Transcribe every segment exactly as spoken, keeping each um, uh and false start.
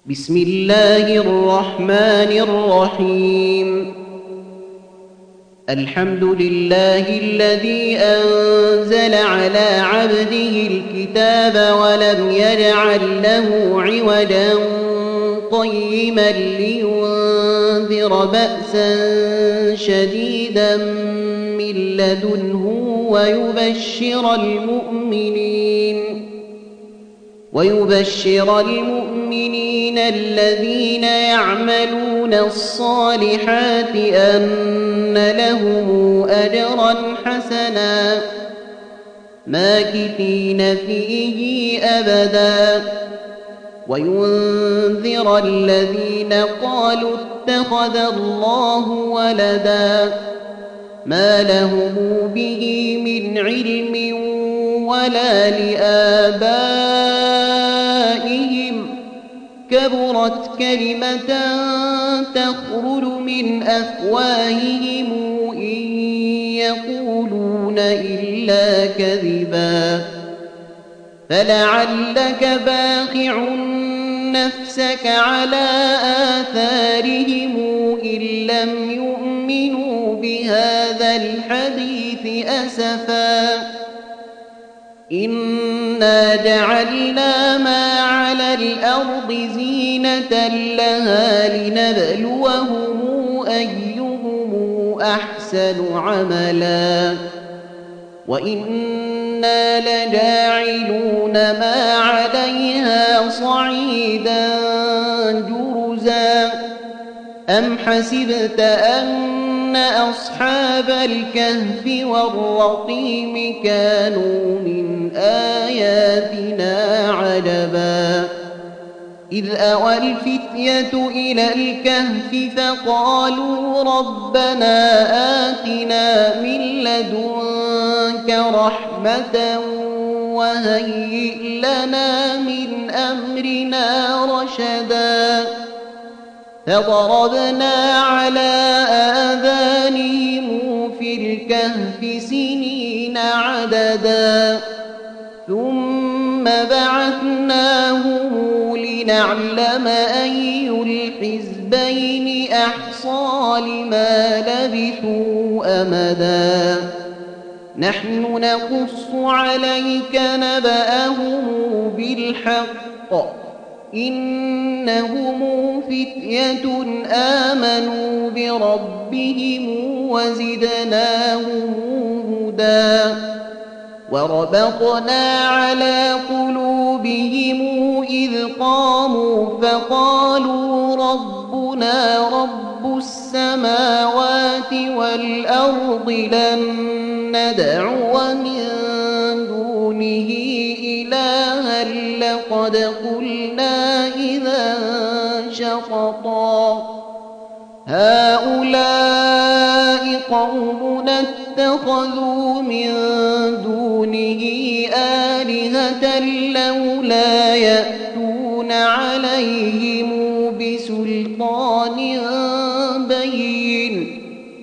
بسم الله الرحمن الرحيم. الحمد لله الذي أنزل على عبده الكتاب ولم يجعل له عوجا قيما لينذر بأسا شديدا من لدنه ويبشر المؤمنين ويبشر المؤمنين الذين يعملون الصالحات أن لهم أجرا حسنا ماكثين فيه أبدا وينذر الذين قالوا اتخذ الله ولدا ما لهم به من علم ولا لآبائهم كبرت كلمة تخرج من أفواههم إن يقولون إلا كذبا فلعلك باخع نفسك على آثارهم إن لم يؤمنوا بهذا الحديث أسفا إنا جعلنا ما على الأرض زينة لها لنبلوهم أيهم أحسن عملا وإنا لجاعلون ما عليها صعيدا جرزا أم حسبت أن أصحاب الكهف والرقيم كانوا من آياتنا عجبا إذ أوى الفتية إلى الكهف فقالوا ربنا آتنا من لدنك رحمة وهيئ لنا من أمرنا رشدا فضربنا على آذانهم في الكهف سنين عددا ثم بعثناهم لنعلم أي الحزبين أحصى لما لبثوا أمدا نحن نقص عليك نبأهم بالحق إنهم فتية آمنوا بربهم وزدناهم هدى وربطنا على قلوبهم إذ قاموا فقالوا ربنا رب السماوات والأرض لن ندعو من دونه إلها لقد قلنا إذا شططا هؤلاء قومنا اتخذوا من دونه آلهة لولا يأتون عليهم بسلطان بين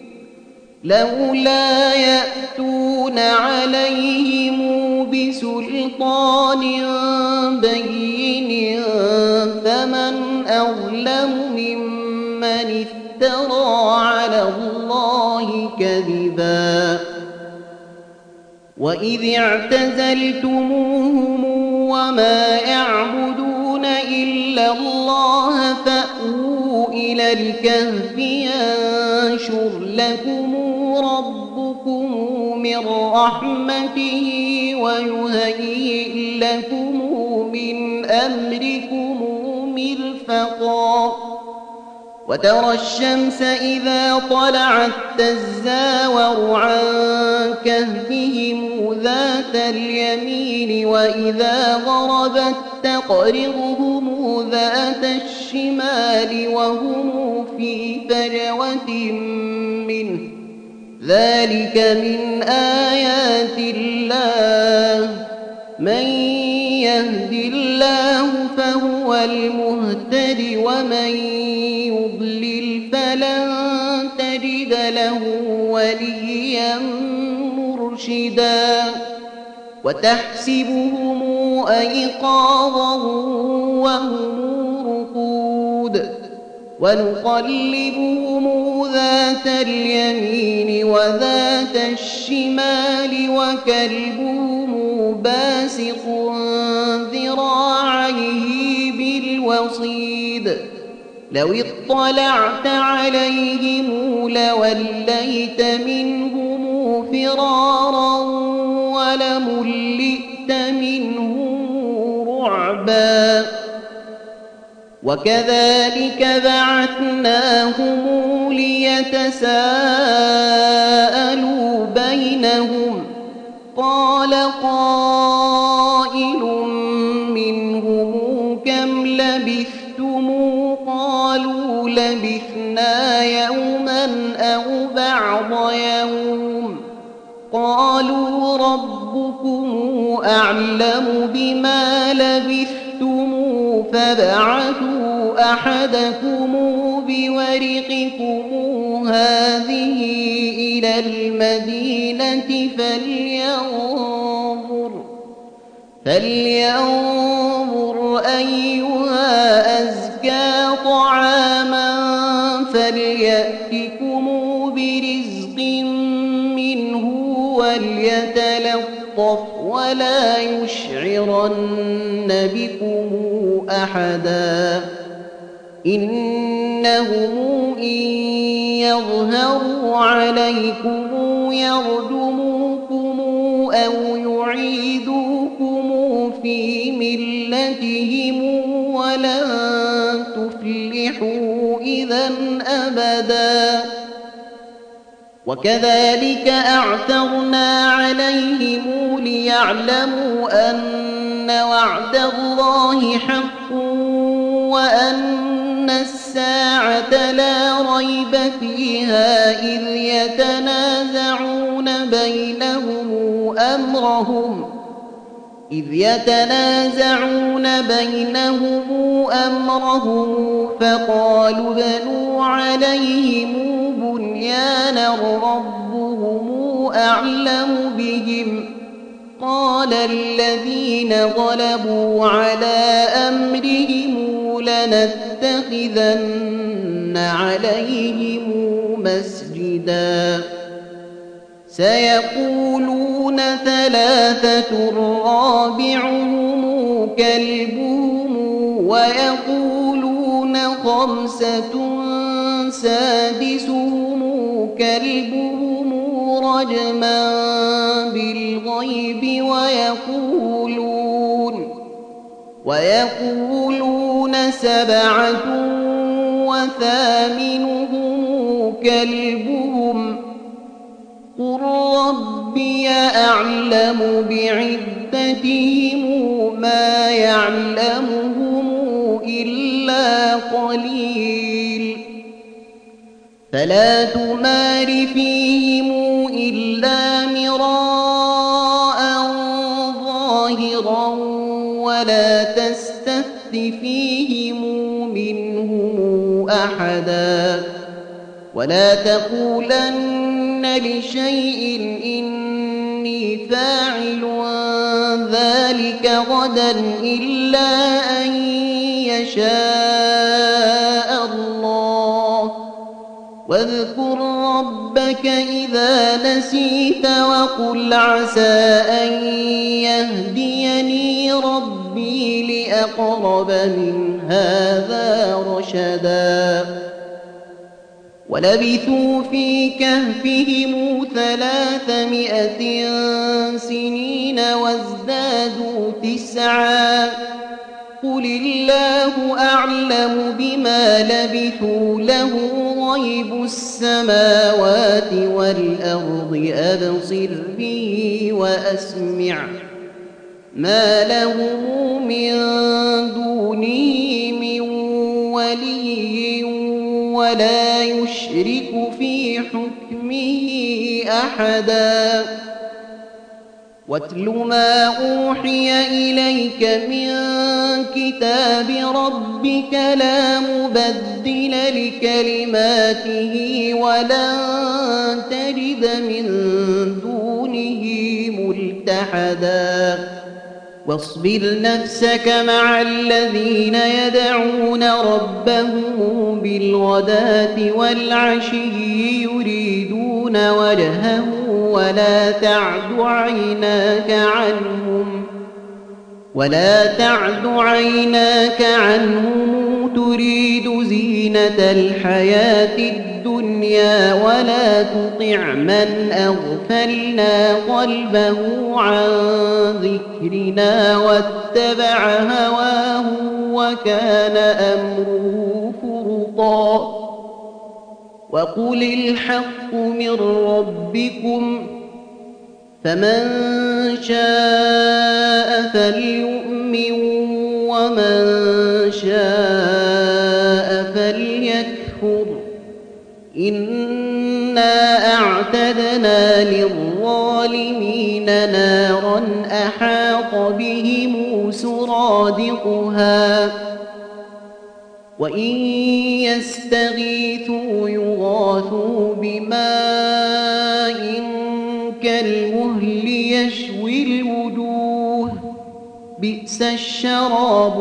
لولا يأتون عليهم بسلطان بين فمن أظلم ممن افترى على الله كذبا وإذ اعتزلتموهم وما يعبدون إلا الله فأووا إلى الكهف ينشر لكم ربكم من رحمته ويهيئ لكم من أمركم مرفقا وترى الشمس إذا طلعت تزاور عن كهفهم ذات اليمين وإذا غربت تقرضهم ذات الشمال وهم في فجوة منه ذلك من آيات الله من يهد الله فهو المهتد ومن يضلل فلن تجد له وليا مرشدا وتحسبهم أيقاظا وهم رقود ونقلبهم ذات اليمين وذات الشمال وكلبهم باسط ذراعيه بالوصيد لو اطلعت عليهم لوليت منهم فرارا ولملئت منهم رعبا وكذلك بعثناهم ليتساءلوا بينهم قال قائل منهم كم لبثتم قالوا لبثنا يوما أو بعض يوم قالوا ربكم أعلم بما لبثتم فابعثوا أحدكم بورقكم هذه إلى المدينة فلينظر فلينظر أيها أزكى طعاما فليأتكم برزق منه وليتلطف ولا يشعرن بكم أحدا إنهم إن يظهروا عليكم يرجموكم أو يعيدوكم في ملتهم ولن تفلحوا إذا أبدا وكذلك أعثرنا عليهم ليعلموا أن وعد الله حق وأن الساعة لا ريب فيها إذ يتنازعون بينهم أمرهم إذ يتنازعون بينهم أمرهم فقالوا بنوا عليهم بنيانا ربهم أعلم بهم قال الذين غلبوا على أمرهم لنتخذن عليهم مسجدا سيقولون ثلاثة رابعهم كلبهم ويقولون خمسة سادسهم كلبهم رجما بالغيب ويقولون ويقولون سبعة وثامنهم كلبهم قل ربي أعلم بعدتهم ما يعلمهم إلا قليل فلا تمار فيهم إلا مراء ظاهرا ولا تستفت فيهم منهم أحدا ولا تقولن لشيء إني فاعل ذلك غدا إلا أن يشاء الله واذكر ربك إذا نسيت وقل عسى أن يهديني ربي لأقرب من هذا رشدا ولبثوا في كهفهم ثلاثمائة سنين وازدادوا تسعا قل الله أعلم بما لبثوا له غيب السماوات والأرض أبصر به وأسمع ما لهم من دونه من ولي ولا يشرك في حكمه أحدا واتل ما أوحي إليك من كتاب ربك لا مبدل لكلماته ولن تجد من دونه ملتحدا واصبر نفسك مع الذين يدعون ربهم بالغداة والعشي يريدون وجهه ولا تعد عيناك عنهم ولا تعد عيناك عنهم تريد زينة الحياة الدنيا ولا تطع من أغفلنا قلبه عن ذكرنا واتبع هواه وكان أمره فرطا وقل الحق من ربكم فمن شاء فليؤمن ومن شاء فليكفر إنا أعتدنا للظالمين نارا أحاط بهم سرادقها وإن يستغيثوا يغاثوا بماء كالمهل يشوي الوجوه بئس الشراب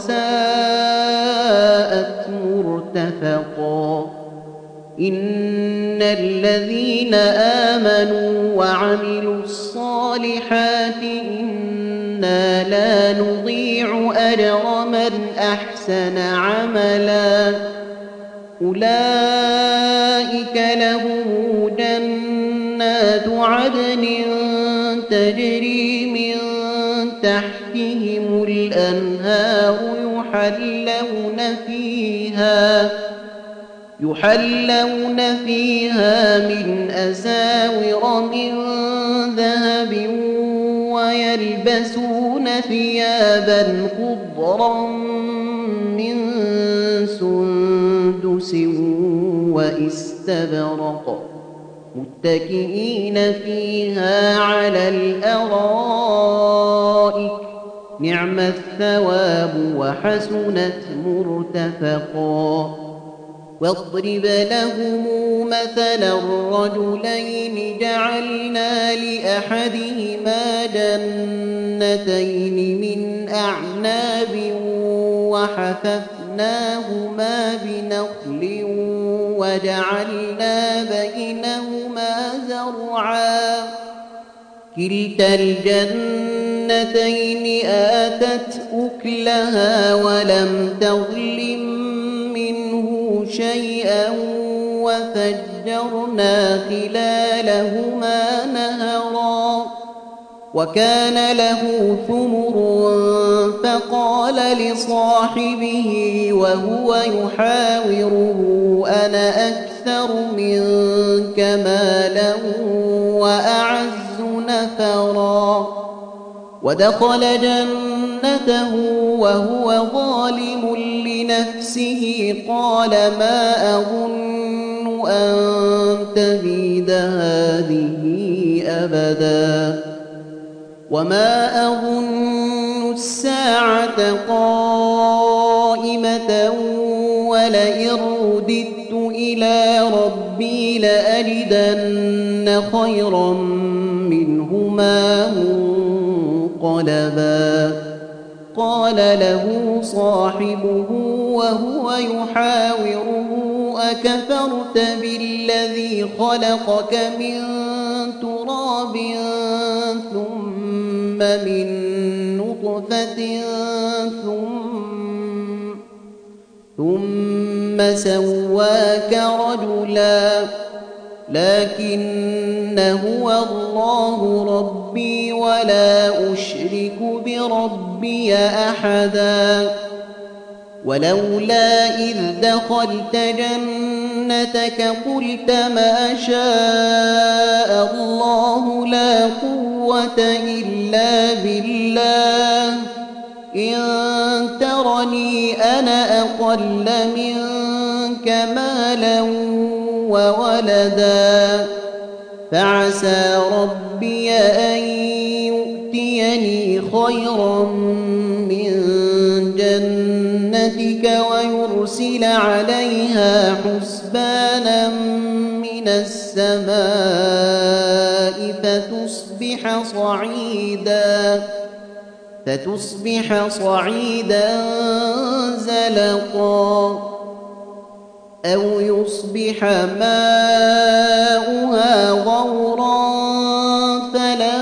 وساءت مرتفقا إن الذين آمنوا وعملوا الصالحات إنا لا نضيع أجر من أحسن عملا أولئك لهم جنات عدن تجري من تحتهم الأنهار يحلون فيها يحلون فيها من أساور من ذهب ويلبسون ثيابا خضرا من سندس واستبرق متكئين فيها على الأرائك نعم الثواب وحسنت مرتفقا واضرب لهم مثلا الرجلين جعلنا لأحدهما جنتين من أعناب وحففناهما بنخل وجعلنا بينهما زرعا كلتا الجنتين آتت أكلها ولم تظلم منه شيئا وفجرنا خلالهما نهرا وكان له ثمر فقال لصاحبه وهو يحاوره أنا أكثر منك مالا وأعز نفرا ودخل جنته وهو ظالم لنفسه قال ما أظن أن تبيد هذه أبدا وما أظن الساعة قائمة ولئن رددت إلى ربي لأجدن خيرا منهما منقلبا قال له صاحبه وهو يحاوره أكفرت بالذي خلقك من تراب ثم من نطفة ثم, ثم سواك رجلا لكن هو الله ربي ولا أشرك بربي أحدا ولولا إذ دخلت جنتك قلت ما شاء الله لا قوة إلا بالله إن ترني أنا أقل منك مالا وولدا فعسى ربي أن يؤتيني خيرا من جنتك ويرسل عليها حسبانا من السماء فتصبح صعيدا فتصبح صعيدا زلقا أو يصبح ماؤها غورا فلن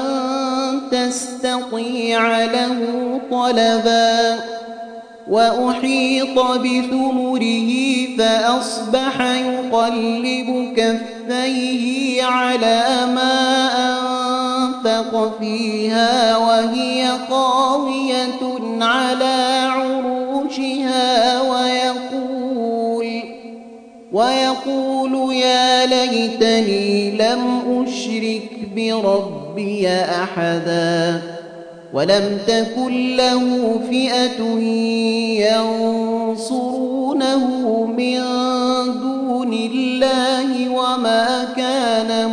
تستطيع له طلبا وأحيط بثمره فأصبح يقلب كفيه على ما أنفق فيها وهي خاوية على عروشها ويقول ويقول يا ليتني لم أشرك بربي أحدا ولم تكن له فئة ينصرونه من دون الله وما كان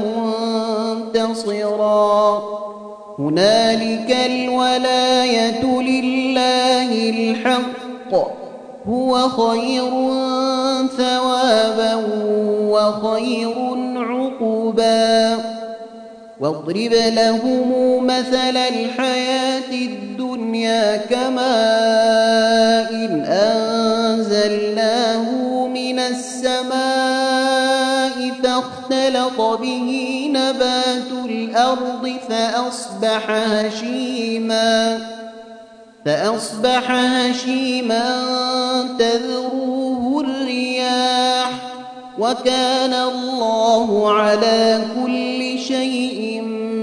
منتصرا هنالك الولاية لله الحق هو خير ثوابا وخير عقبا واضرب لهم مثل الحياة الدنيا كماء إن أنزلناه من السماء فاختلط به نبات الأرض فأصبح هشيما فأصبح هشيما تذروه الرياح وكان الله على كل شيء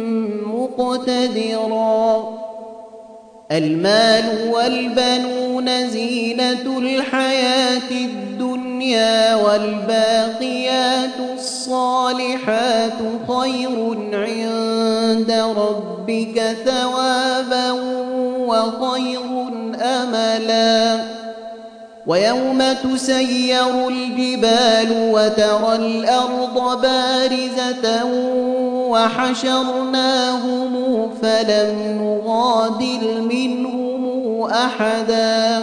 مقتدرا المال والبنون زينة الحياة الدنيا والباقيات الصالحات خير عند ربك ثوابا وخير أملا ويوم تسير الجبال وترى الأرض بارزة وحشرناهم فلم نغادر منهم أحدا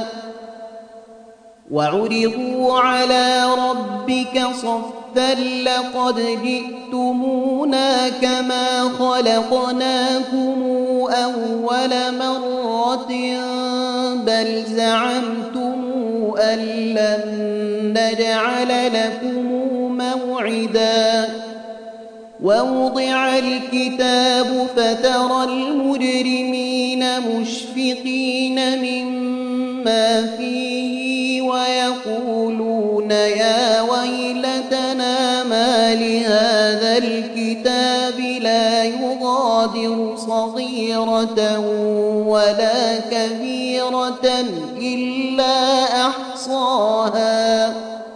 وعرضوا على ربك صفا لقد جئتمونا كما خلقناكم أول مرة بل زعمتم أن لن نجعل لكم موعدا ووضع الكتاب فترى المجرمين مشفقين مما فيه ويقولون يا ويلتنا ما لهذا الكتاب لا يغادر صغيرة ولا كبيرة إلا أحصاها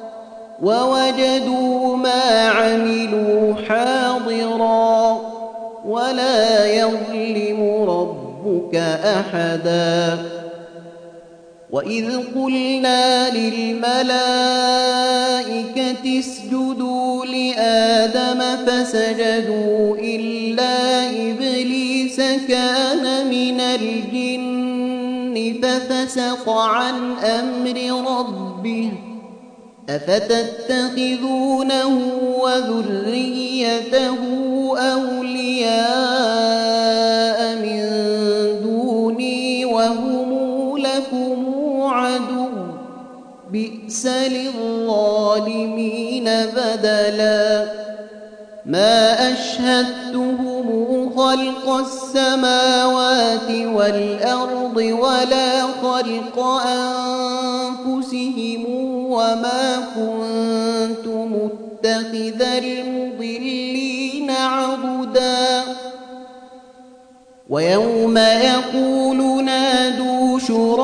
ووجدوا ما عملوا حاضرا ولا يظلم ربك أحدا وإذ قلنا للملائكة اسجدوا لآدم فسجدوا إلا إبليس كان من الجن ففسق عن أمر ربه أفتتخذونه وذريته أولياء من دوني وهم لكم عدو بئس للظالمين بدلا ما أشهدتهم خلق السماوات والأرض ولا خلق أنفسهم وما كنت متخذ المضلين عضدا ويوم يقول نادوا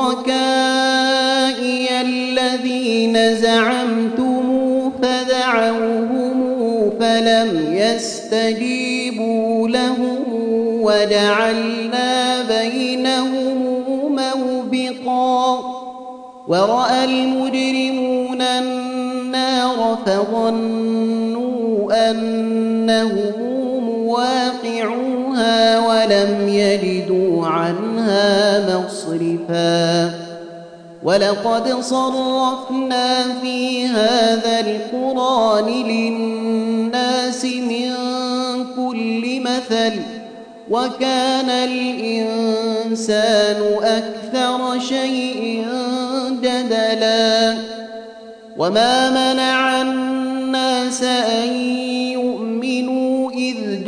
شركائي الذين زعمتم فدعوهم فلم يستجيبوا لهم وجعلنا بينهم موبقا ورأى المجرمون النار فظنوا أنهم مواقعوها ولم يجدوا عنها مصرفا ولقد صرفنا في هذا القرآن للناس من كل مثل وكان الإنسان أكثر شيء جدلا وما منع الناس أن يؤمنوا إذ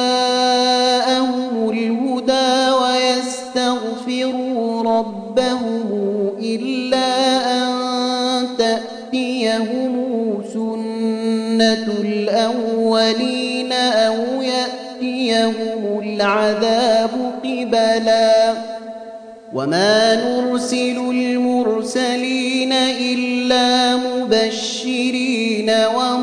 جاءهم الهدى ويستغفروا ربهم إلا أن تأتيهم سنة الأولين أو يأتيهم العذاب قبلا وما نرسل المرسلين إلا مبشرين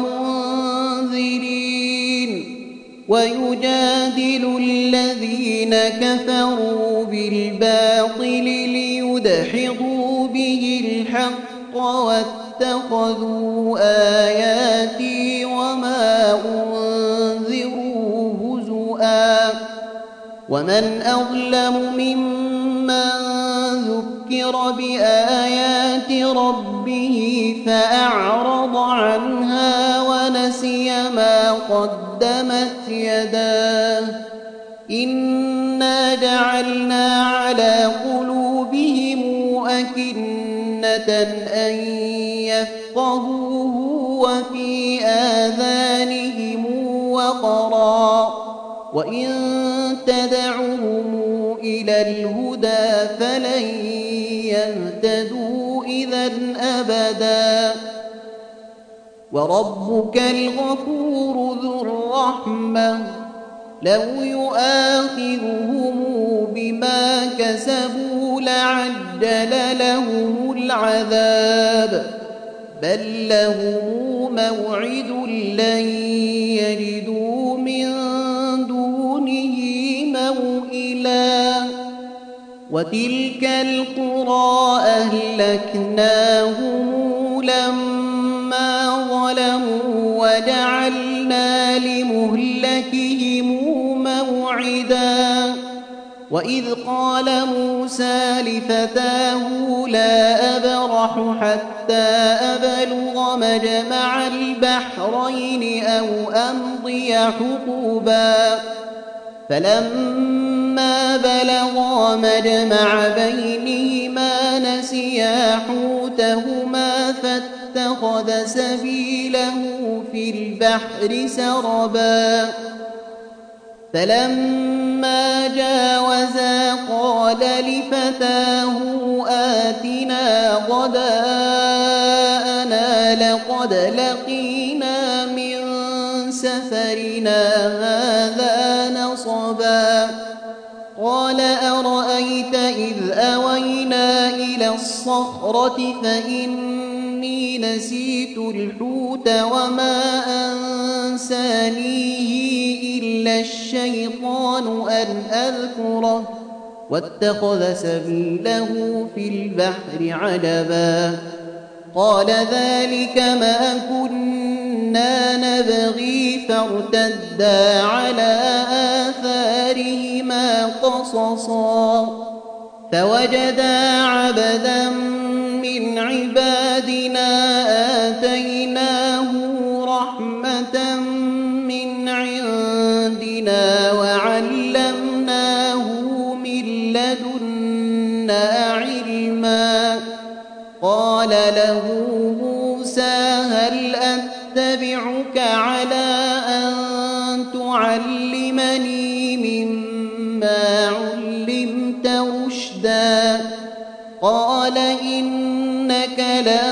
ومنذرين ويجادل الذين كفروا بالباطل ليدحضوا به الحق واتخذوا آياتي وما أنذروا هزؤا ومن أظلم ممن ذكر بآيات ربه فأعرض عنها ونسي ما قدمت يداه إنا جعلنا على قلوبهم أكنة أن يفقهوه وفي آذانهم وقرا وإن تدعهم إلى الهدى فلن يهتدوا إذا أبدا وربك الغفور ذو الرحمة لو يؤاخذهم بما كسبوا لعجل لهم العذاب بل لهم موعد لن يجدوا من دونه موئلا وتلك القرى أهلكناهم لما ظلموا وجعلنا لمهلكهم موعدا وإذ قال موسى لفتاه لا أبرح حتى أبلغ مجمع البحرين أو أمضي حقبا فلما بلغا مجمع بينهما نسيا حوتهما فاتخذ سبيله في البحر سربا فلما جاوزا قال لفتاه آتنا غداءنا لقد لقينا من سفرنا هذا نصبا قال أرأيت إذ أوينا إلى الصخرة فإني نسيت الحوت وما أنسانيه إلا الشيطان أن أذكره واتخذ سبيله في البحر عجبا قال ذلك ما كنا نبغي فارتدا على آثارهما قصصا فوجدا عبدا من عبادنا آتيناه رحمة من عندنا وعلمناه من لدنا علما قال له موسى هل أتبعك على أن تعلمني مما علمت رشدا قال إنك لن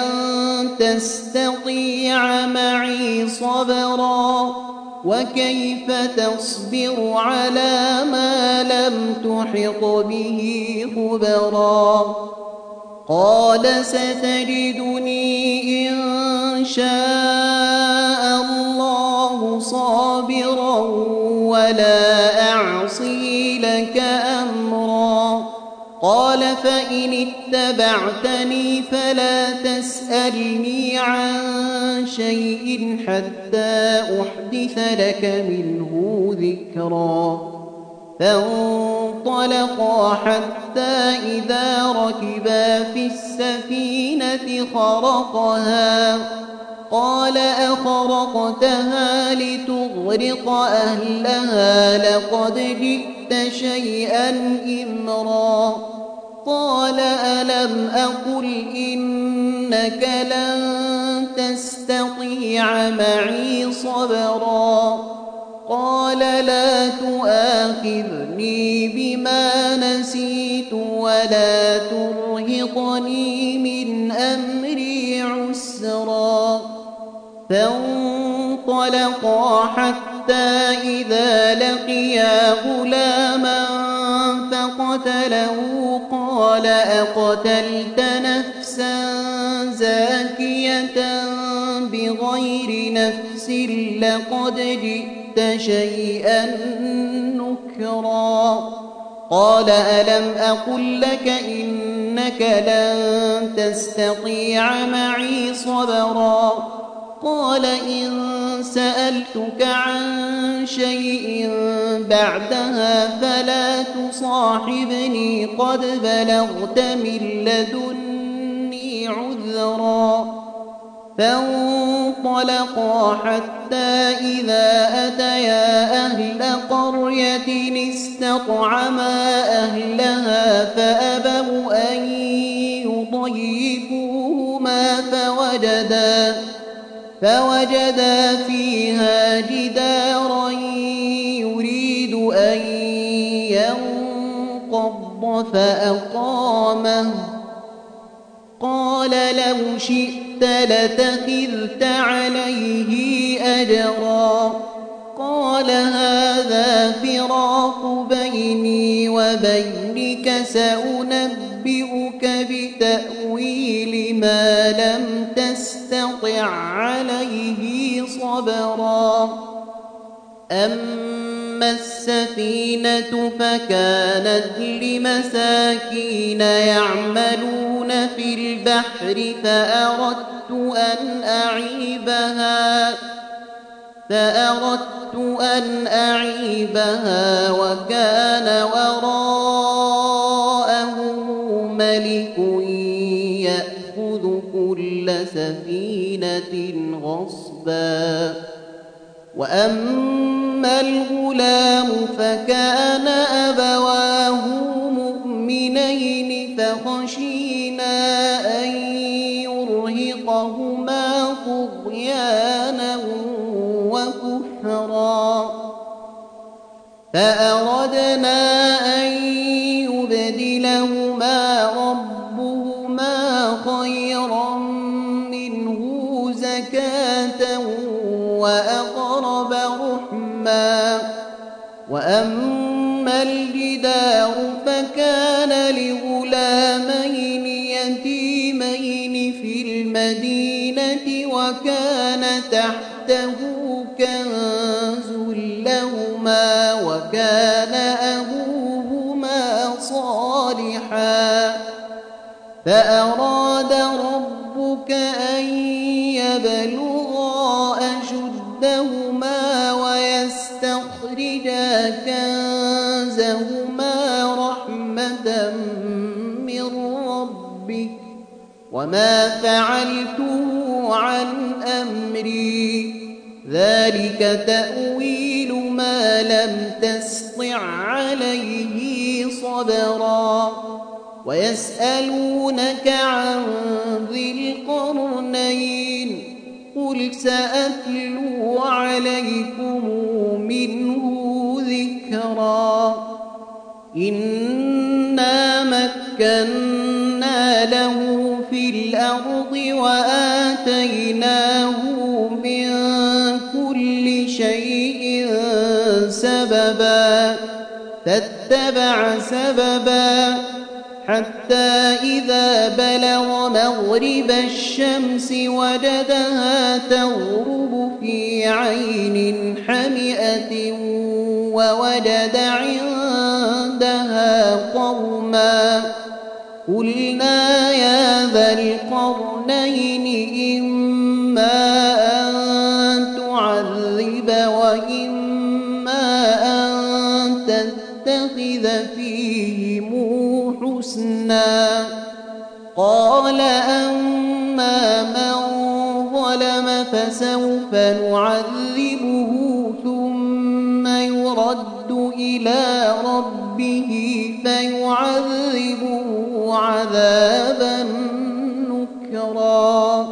تستطيع معي صبرا وكيف تصبر على ما لم تحط به خبرا قال ستجدني إن شاء الله صابرا ولا أعصي لك أمرا قال فإن اتبعتني فلا تسألني عن شيء حتى أحدث لك منه ذكرا فانطلقا حتى إذا ركبا في السفينة خرقها قال أخرقتها لتغرق أهلها لقد جئت شيئا إمرا قال ألم أقل إنك لن تستطيع معي صبرا قال لا تؤاخذني بما نسيت ولا ترهقني من أمري عسرا فانطلقا حتى إذا لقيا غلاما فقتله قال أقتلت نفسا زاكية بغير نفس لقد جئت شيئا نكرا قال ألم أقل لك إنك لن تستطيع معي صبرا قال إن سألتك عن شيء بعدها فلا تصاحبني قد بلغت من لدني عذرا فانطلقا حتى إذا أتيا أهل قرية استطعما أهلها فأبوا أن يضيفوهما فوجدا فوجدا فيها جدارا يريد أن ينقض فأقامه قال لو شئت لتخذت عليه أجرا قال هذا فراق بيني وبينك سأنبئك بتأويل ما لم تستطع عليه صبرا أما السفينة فكانت لمساكين يعملون في البحر فأردت أن أعيبها فأردت أن أعيبها وكان وراءهم ملك يأخذ كل سفينة غصبا وأما الغلام فكان أبواه مؤمنين فخشينا أن يرهقهما طغيانا وكفرا فأردنا أن يبدلهما ربهما خيرا منه زكاة وأقرب رحما وأما الجدار فكان لغلامين يتيمين في المدينة وكان تحته كنز لهما وكان أبوهما صالحا فأراد ربك أن يبلغا أشدهما ويستخرجا كنزهما رحمة من ربك وما فعلته عن أمري ذلك تأويل ما لم تسطع عليه صبرا ويسألونك عن ذي القرنين قل سأتلو عليكم منه ذكرا إنا مكنا له في الأرض وآتيناه من كل شيء سببا فاتبع سببا حتى إذا بلغ مغرب الشمس وجدها تغرب في عين حمئة ووجد عندها قوما قلنا يا ذا القرنين إما أن تعذب وإما أن تتخذ فيهم حسنا قال أما من ظلم فسوف نعذبه ثم يرد إلى ربه فيعذبه عذابا نكرا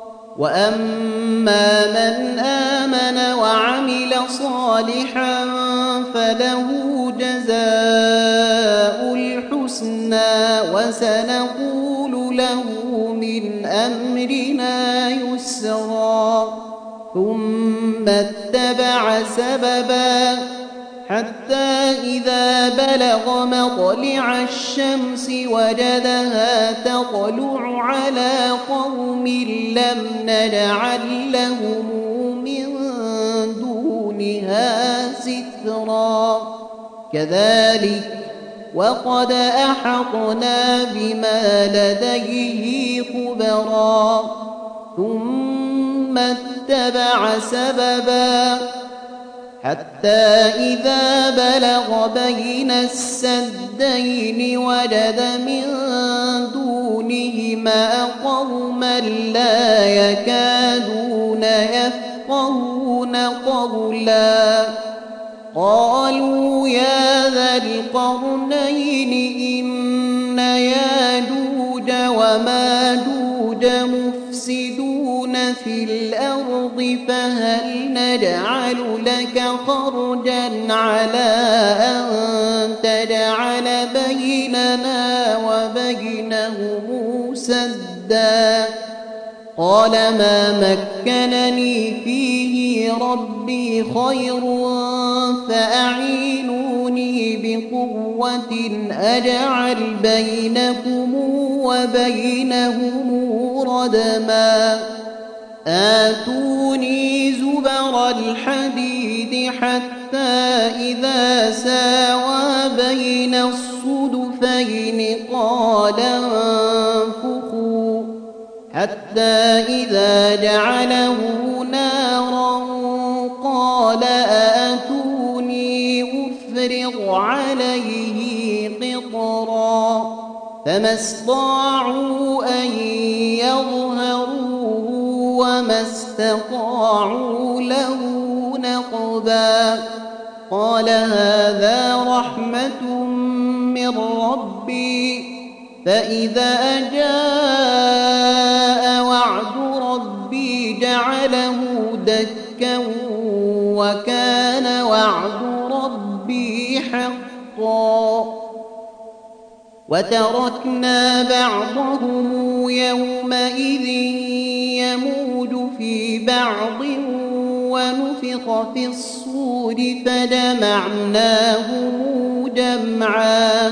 وأما من آمن وعمل صالحا فله جزاء الحسنى وسنقول له من أمرنا يسرا ثم اتبع سببا حتى إذا بلغ مطلع الشمس وجدها تطلع على قوم لم نجعل لهم من دونها سترا كذلك وقد أحطنا بما لديه خبرا ثم اتبع سببا حتى إذا بلغ بين السدين وجد من دونهما قوما لا يكادون يفقهون قولا قالوا يا ذا القرنين إن ياجوج وماجوج مفسدون في الأرض فهل نجعل لك خرجا على أن تجعل بيننا وبينهم سدا قال ما مكنني فيه ربي خير فأعينوني بقوة أجعل بينكم وبينهم ردما آتوني زبر الحديد حتى إذا ساوى بين الصدفين قال انفخوا حتى إذا جعله نارا قال آتوني أفرغ عليه قطرا فما استطاعوا أن يظهروه وما استطاعوا له نقبا قال هذا رحمة من ربي فإذا جاء وعد ربي جعله دكا وكان وعد ربي حقا وتركنا بعضهم يومئذ يموج في بعض ونفخ في الصور فجمعناهم جمعا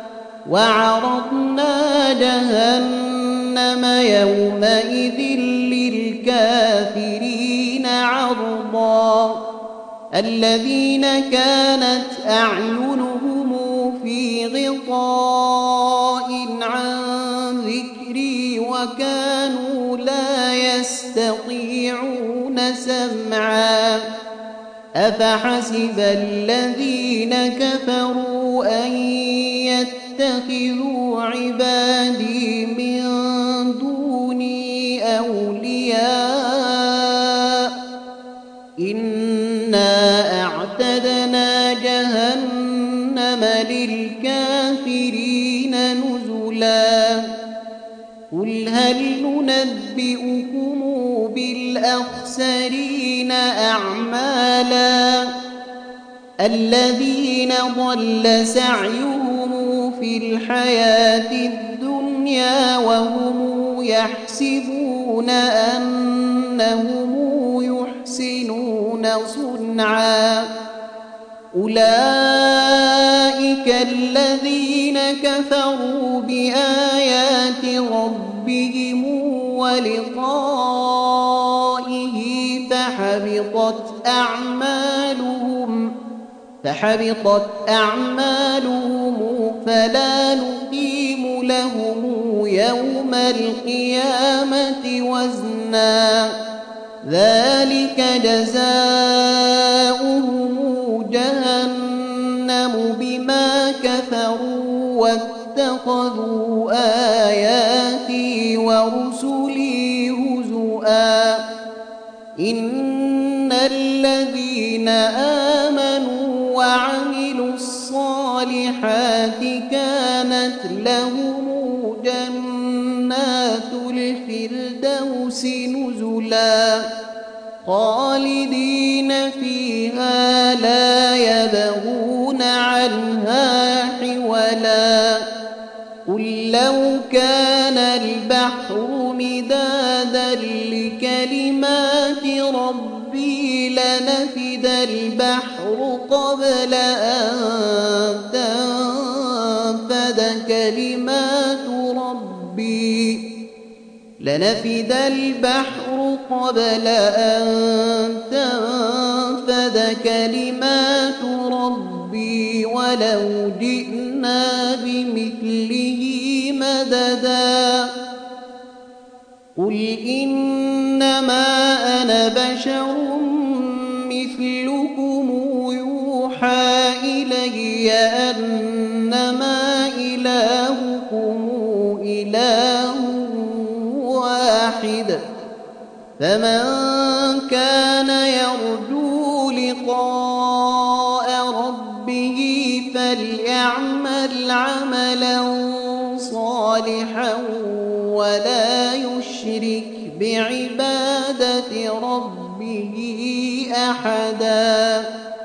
وعرضنا جهنم يومئذ للكافرين عرضا الذين كانت أعينهم في غطاء عن ذكري وكانوا لا يستطيعون سمعا أفحسب الذين كفروا أن يتخذوا عبادي من دوني أولياء إنا أعتدنا جهنم للكافرين نزلا قل هل ننبئكم بالأخسرين أعمالا الذين ضل سعيهم في الحياة الدنيا وهم يحسبون أنهم يحسنون صنعا أولئك الذين كفروا بآيات ربهم ولقائه فحبطت أعمالهم فحبطت أعمالهم فلا نقيم لهم يوم القيامة وزنا ذلك جزاؤهم جهنم بما كفروا واتخذوا آياتي ورسلي هزؤا إن الذين آمنوا وعملوا الصالحات كانت لهم جنات الفردوس نزلا خالدين فيها لا يبغون عنها حولا قل لو كان البحر مدادا لكلمات ربي لنفد البحر قبل أن تنفد كلمات ربي لنفد البحر قبل أن تنفد كلمات ربي ولو جئنا بمثله مددا قل إنما أنا بشر مثلكم يوحى إلي أنما إلهكم إله واحد فمن كان يرجو لقاء ربه فليعمل عملا صالحا ولا يشرك بعبادة ربه أحدا.